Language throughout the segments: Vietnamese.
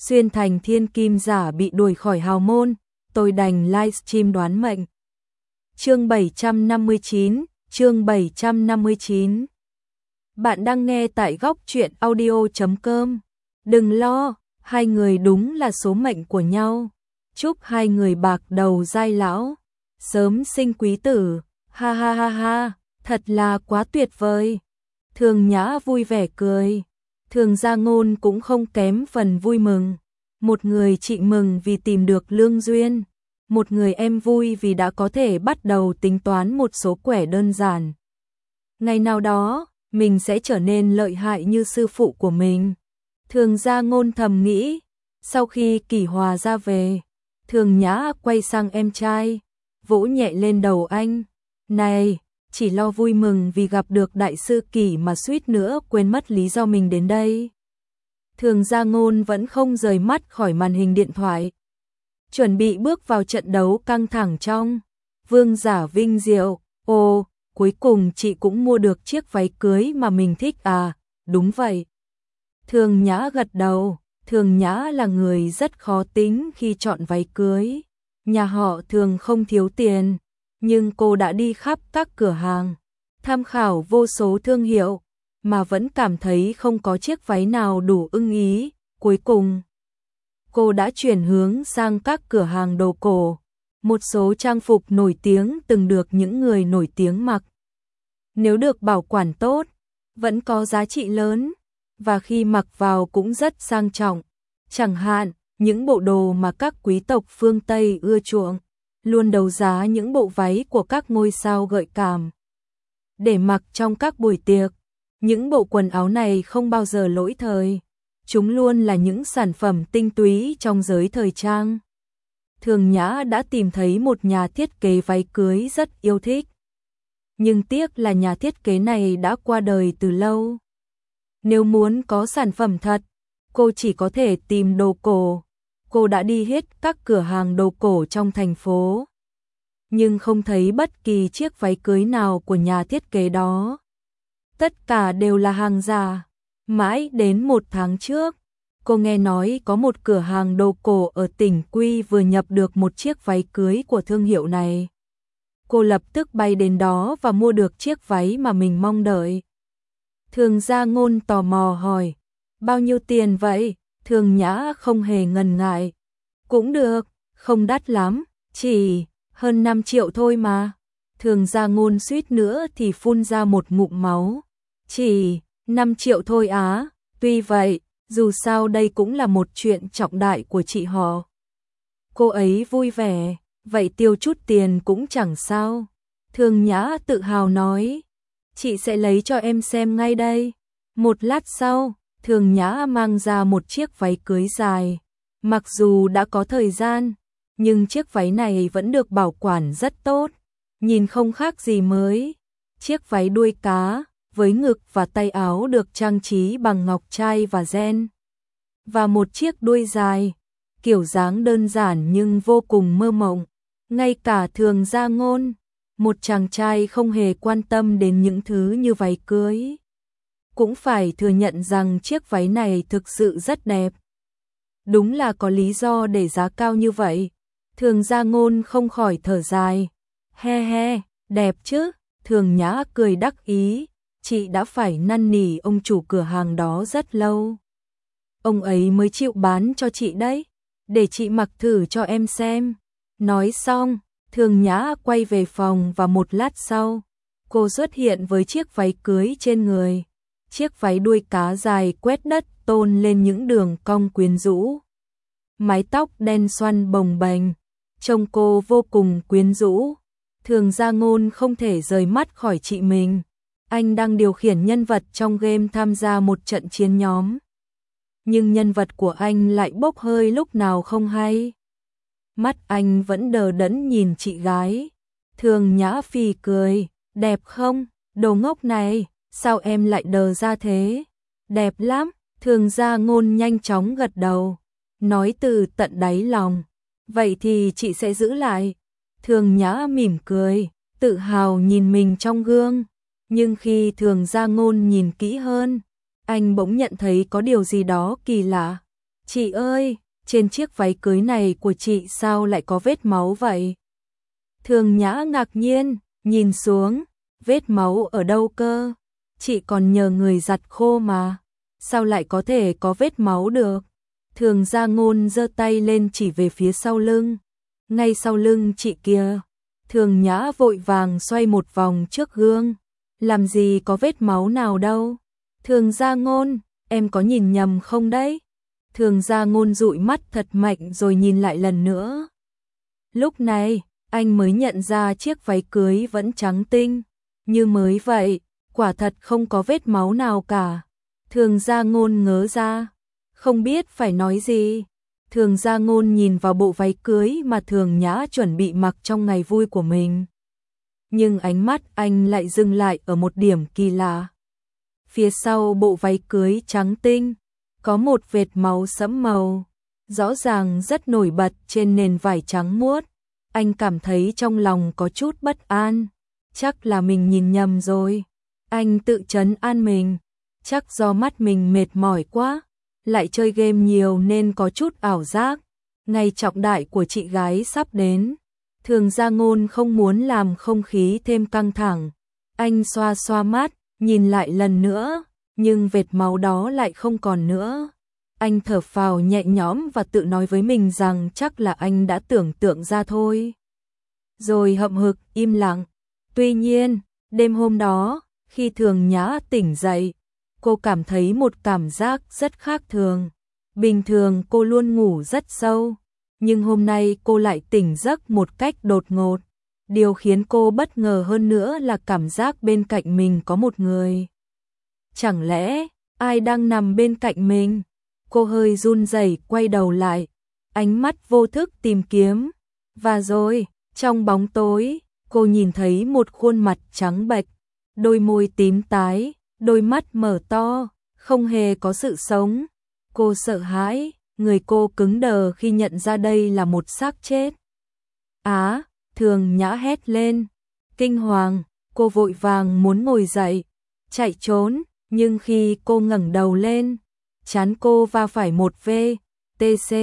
xuyên thành thiên kim giả bị đuổi khỏi hào môn, tôi đành livestream đoán mệnh. Chương 759. Bạn đang nghe tại góc truyện audio.com. Đừng lo, hai người đúng là số mệnh của nhau. Chúc hai người bạc đầu giai lão, sớm sinh quý tử. Ha ha ha ha, thật là quá tuyệt vời. Thường Nhã vui vẻ cười. Thường Gia Ngôn cũng không kém phần vui mừng. Một người chị mừng vì tìm được lương duyên, một người em vui vì đã có thể bắt đầu tính toán một số quẻ đơn giản. Ngày nào đó, mình sẽ trở nên lợi hại như sư phụ của mình. Thường Gia Ngôn thầm nghĩ. Sau khi Kỷ Hòa ra về, Thường Nhã quay sang em trai, vỗ nhẹ lên đầu anh. Này, chỉ lo vui mừng vì gặp được đại sư Kỷ mà suýt nữa quên mất lý do mình đến đây. Thường Gia Ngôn vẫn không rời mắt khỏi màn hình điện thoại. Chuẩn bị bước vào trận đấu căng thẳng trong Vương Giả Vinh Diệu. Ồ, cuối cùng chị cũng mua được chiếc váy cưới mà mình thích à? Đúng vậy. Thường Nhã gật đầu. Thường Nhã là người rất khó tính khi chọn váy cưới. Nhà họ Thường không thiếu tiền, nhưng cô đã đi khắp các cửa hàng, tham khảo vô số thương hiệu, mà vẫn cảm thấy không có chiếc váy nào đủ ưng ý. Cuối cùng, cô đã chuyển hướng sang các cửa hàng đồ cổ, một số trang phục nổi tiếng từng được những người nổi tiếng mặc. Nếu được bảo quản tốt, vẫn có giá trị lớn, và khi mặc vào cũng rất sang trọng. Chẳng hạn, những bộ đồ mà các quý tộc phương Tây ưa chuộng, luôn đấu giá những bộ váy của các ngôi sao gợi cảm để mặc trong các buổi tiệc. Những bộ quần áo này không bao giờ lỗi thời, chúng luôn là những sản phẩm tinh túy trong giới thời trang. Thường Nhã đã tìm thấy một nhà thiết kế váy cưới rất yêu thích, nhưng tiếc là nhà thiết kế này đã qua đời từ lâu. Nếu muốn có sản phẩm thật, cô chỉ có thể tìm đồ cổ. Cô đã đi hết các cửa hàng đồ cổ trong thành phố, nhưng không thấy bất kỳ chiếc váy cưới nào của nhà thiết kế đó. Tất cả đều là hàng giả. Mãi đến 1 tháng trước, cô nghe nói có một cửa hàng đồ cổ ở tỉnh Quy vừa nhập được một chiếc váy cưới của thương hiệu này. Cô lập tức bay đến đó và mua được chiếc váy mà mình mong đợi. Thường Gia Ngôn tò mò hỏi, bao nhiêu tiền vậy? Thường Nhã không hề ngần ngại. Cũng được, không đắt lắm, chỉ hơn 5 triệu thôi mà. Thường Gia Ngôn suýt nữa thì phun ra một ngụm máu. Chỉ 5 triệu thôi á? Tuy vậy, dù sao đây cũng là một chuyện trọng đại của chị họ. Cô ấy vui vẻ, vậy tiêu chút tiền cũng chẳng sao. Thường Nhã tự hào nói, chị sẽ lấy cho em xem ngay đây. Một lát sau, Thường Nhã mang ra một chiếc váy cưới dài. Mặc dù đã có thời gian, nhưng chiếc váy này vẫn được bảo quản rất tốt, nhìn không khác gì mới. Chiếc váy đuôi cá, với ngực và tay áo được trang trí bằng ngọc trai và ren, và một chiếc đuôi dài, kiểu dáng đơn giản nhưng vô cùng mơ mộng. Ngay cả Thường Gia Ngôn, một chàng trai không hề quan tâm đến những thứ như váy cưới, cũng phải thừa nhận rằng chiếc váy này thực sự rất đẹp. Đúng là có lý do để giá cao như vậy. Thường Gia Ngôn không khỏi thở dài. He he, đẹp chứ? Thường Nhã cười đắc ý. Chị đã phải năn nỉ ông chủ cửa hàng đó rất lâu. Ông ấy mới chịu bán cho chị đấy. Để chị mặc thử cho em xem. Nói xong, Thường Nhã quay về phòng và một lát sau, cô xuất hiện với chiếc váy cưới trên người. Chiếc váy đuôi cá dài quét đất tôn lên những đường cong quyến rũ. Mái tóc đen xoăn bồng bềnh, trông cô vô cùng quyến rũ. Thường Gia Ngôn không thể rời mắt khỏi chị mình. Anh đang điều khiển nhân vật trong game tham gia một trận chiến nhóm, nhưng nhân vật của anh lại bốc hơi lúc nào không hay. Mắt anh vẫn đờ đẫn nhìn chị gái. Thường Nhã phì cười, đẹp không? Đồ ngốc này, sao em lại đờ ra thế? Đẹp lắm. Thường Gia Ngôn nhanh chóng gật đầu, nói từ tận đáy lòng. Vậy thì chị sẽ giữ lại. Thường Nhã mỉm cười, tự hào nhìn mình trong gương. Nhưng khi Thường Gia Ngôn nhìn kỹ hơn, anh bỗng nhận thấy có điều gì đó kỳ lạ. Chị ơi, trên chiếc váy cưới này của chị sao lại có vết máu vậy? Thường Nhã ngạc nhiên, nhìn xuống, vết máu ở đâu cơ? Chị còn nhờ người giặt khô mà, sao lại có thể có vết máu được? Thường Gia Ngôn giơ tay lên chỉ về phía sau lưng, ngay sau lưng chị kia. Thường Nhã vội vàng xoay một vòng trước gương, làm gì có vết máu nào đâu. Thường Gia Ngôn, em có nhìn nhầm không đấy? Thường Gia Ngôn dụi mắt thật mạnh rồi nhìn lại lần nữa. Lúc này, anh mới nhận ra chiếc váy cưới vẫn trắng tinh, như mới vậy, quả thật không có vết máu nào cả. Thường Gia Ngôn ngớ ra, không biết phải nói gì. Thường Gia Ngôn nhìn vào bộ váy cưới mà Thường Nhã chuẩn bị mặc trong ngày vui của mình. Nhưng ánh mắt anh lại dừng lại ở một điểm kỳ lạ. Phía sau bộ váy cưới trắng tinh, có một vệt máu sẫm màu, rõ ràng rất nổi bật trên nền vải trắng muốt. Anh cảm thấy trong lòng có chút bất an, chắc là mình nhìn nhầm rồi. Anh tự trấn an mình, chắc do mắt mình mệt mỏi quá, lại chơi game nhiều nên có chút ảo giác. Ngày trọng đại của chị gái sắp đến, Thường Gia Ngôn không muốn làm không khí thêm căng thẳng. Anh xoa xoa mắt, nhìn lại lần nữa, nhưng vệt máu đó lại không còn nữa. Anh thở phào nhẹ nhõm và tự nói với mình rằng chắc là anh đã tưởng tượng ra thôi. Rồi hậm hực im lặng. Tuy nhiên, đêm hôm đó, khi Thường Nhã tỉnh dậy, cô cảm thấy một cảm giác rất khác thường. Bình thường cô luôn ngủ rất sâu, nhưng hôm nay cô lại tỉnh giấc một cách đột ngột. Điều khiến cô bất ngờ hơn nữa là cảm giác bên cạnh mình có một người. Chẳng lẽ ai đang nằm bên cạnh mình? Cô hơi run rẩy quay đầu lại, ánh mắt vô thức tìm kiếm. Và rồi, trong bóng tối, cô nhìn thấy một khuôn mặt trắng bệch, đôi môi tím tái, đôi mắt mở to, không hề có sự sống. Cô sợ hãi, người cô cứng đờ khi nhận ra đây là một xác chết. Á, Thường Nhã hét lên, kinh hoàng, cô vội vàng muốn ngồi dậy, chạy trốn, nhưng khi cô ngẩng đầu lên, trán cô va phải một VTC.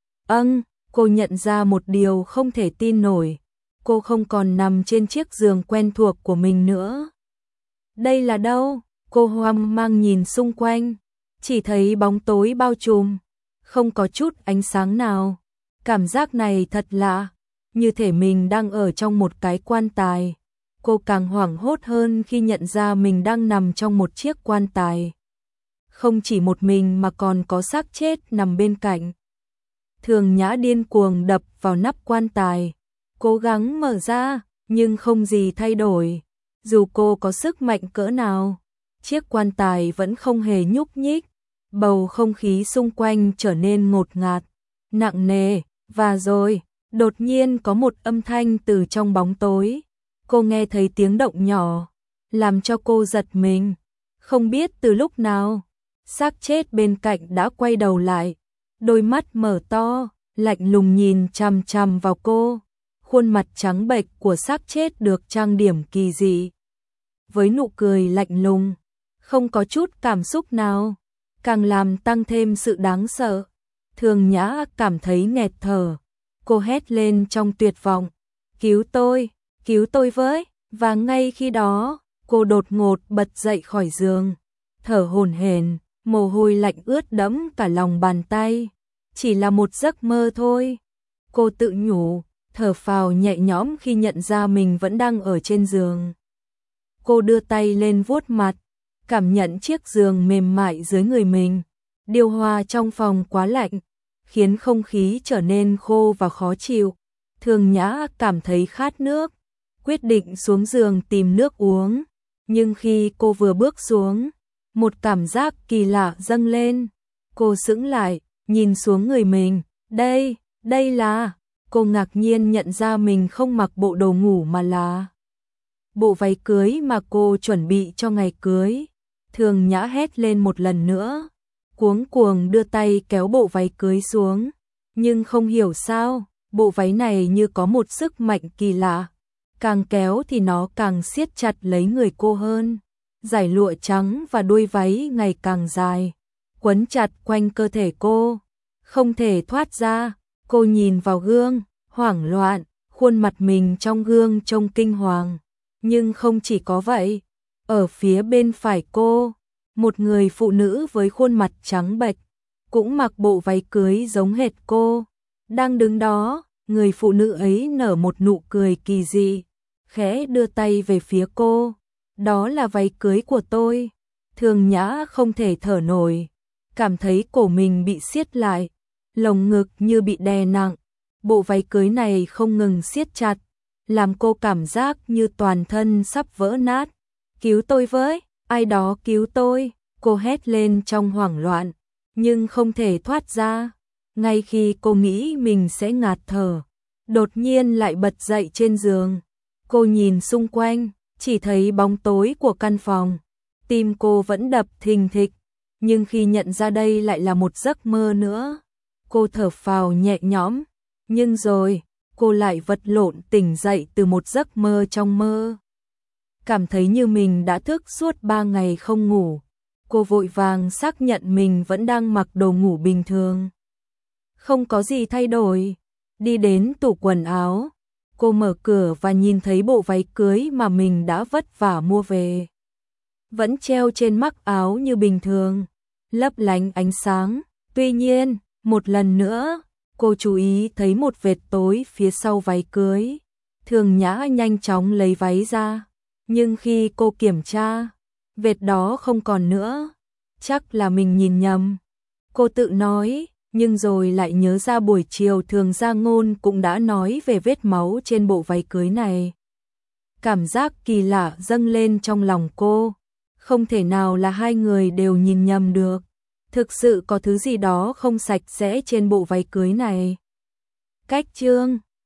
Cô nhận ra một điều không thể tin nổi, cô không còn nằm trên chiếc giường quen thuộc của mình nữa. Đây là đâu? Cô hoang mang nhìn xung quanh, chỉ thấy bóng tối bao trùm, không có chút ánh sáng nào. Cảm giác này thật lạ, như thể mình đang ở trong một cái quan tài. Cô càng hoảng hốt hơn khi nhận ra mình đang nằm trong một chiếc quan tài. Không chỉ một mình mà còn có xác chết nằm bên cạnh. Thường Nhã điên cuồng đập vào nắp quan tài, cố gắng mở ra, nhưng không gì thay đổi. Dù cô có sức mạnh cỡ nào, chiếc quan tài vẫn không hề nhúc nhích. Bầu không khí xung quanh trở nên ngột ngạt, nặng nề, và rồi, đột nhiên có một âm thanh từ trong bóng tối. Cô nghe thấy tiếng động nhỏ, làm cho cô giật mình. Không biết từ lúc nào, xác chết bên cạnh đã quay đầu lại, đôi mắt mở to, lạnh lùng nhìn chằm chằm vào cô. Khuôn mặt trắng bệch của xác chết được trang điểm kỳ dị, với nụ cười lạnh lùng, không có chút cảm xúc nào, càng làm tăng thêm sự đáng sợ. Thường Nhã cảm thấy nghẹt thở, cô hét lên trong tuyệt vọng, cứu tôi với. Và ngay khi đó, cô đột ngột bật dậy khỏi giường, thở hổn hển, mồ hôi lạnh ướt đẫm cả lòng bàn tay. Chỉ là một giấc mơ thôi, cô tự nhủ, thở phào nhẹ nhõm khi nhận ra mình vẫn đang ở trên giường. Cô đưa tay lên vuốt mặt, cảm nhận chiếc giường mềm mại dưới người mình. Điều hòa trong phòng quá lạnh, khiến không khí trở nên khô và khó chịu. Thường Nhã cảm thấy khát nước, quyết định xuống giường tìm nước uống. Nhưng khi cô vừa bước xuống, một cảm giác kỳ lạ dâng lên. Cô sững lại, nhìn xuống người mình. Đây là... Cô ngạc nhiên nhận ra mình không mặc bộ đồ ngủ mà là bộ váy cưới mà cô chuẩn bị cho ngày cưới. Thường Nhã hét lên một lần nữa, cuống cuồng đưa tay kéo bộ váy cưới xuống. Nhưng không hiểu sao, bộ váy này như có một sức mạnh kỳ lạ. Càng kéo thì nó càng siết chặt lấy người cô hơn. Dải lụa trắng và đuôi váy ngày càng dài, quấn chặt quanh cơ thể cô. không thể thoát ra. Cô nhìn vào gương, hoảng loạn, khuôn mặt mình trong gương trông kinh hoàng. Nhưng không chỉ có vậy, ở phía bên phải cô, một người phụ nữ với khuôn mặt trắng bệch, cũng mặc bộ váy cưới giống hệt cô, đang đứng đó. Người phụ nữ ấy nở một nụ cười kỳ dị, khẽ đưa tay về phía cô. Đó là váy cưới của tôi. Thường Nhã không thể thở nổi, cảm thấy cổ mình bị siết lại, lồng ngực như bị đè nặng. Bộ váy cưới này không ngừng siết chặt, làm cô cảm giác như toàn thân sắp vỡ nát. Cứu tôi với, ai đó cứu tôi, cô hét lên trong hoảng loạn, nhưng không thể thoát ra. Ngay khi cô nghĩ mình sẽ ngạt thở, đột nhiên lại bật dậy trên giường. Cô nhìn xung quanh, chỉ thấy bóng tối của căn phòng. Tim cô vẫn đập thình thịch, nhưng khi nhận ra đây lại là một giấc mơ nữa, cô thở phào nhẹ nhõm. Nhưng rồi, cô lại vật lộn tỉnh dậy từ một giấc mơ trong mơ. Cảm thấy như mình đã thức suốt 3 ngày không ngủ. Cô vội vàng xác nhận mình vẫn đang mặc đồ ngủ bình thường. Không có gì thay đổi. Đi đến tủ quần áo, cô mở cửa và nhìn thấy bộ váy cưới mà mình đã vất vả mua về. Vẫn treo trên mắc áo như bình thường, lấp lánh ánh sáng. Tuy nhiên, một lần nữa, cô chú ý thấy một vệt tối phía sau váy cưới. Thường Nhã nhanh chóng lấy váy ra, nhưng khi cô kiểm tra, vệt đó không còn nữa. Chắc là mình nhìn nhầm, cô tự nói, nhưng rồi lại nhớ ra buổi chiều Thường Gia Ngôn cũng đã nói về vết máu trên bộ váy cưới này. Cảm giác kỳ lạ dâng lên trong lòng cô, không thể nào là hai người đều nhìn nhầm được. Thực sự có thứ gì đó không sạch sẽ trên bộ váy cưới này. Cách chương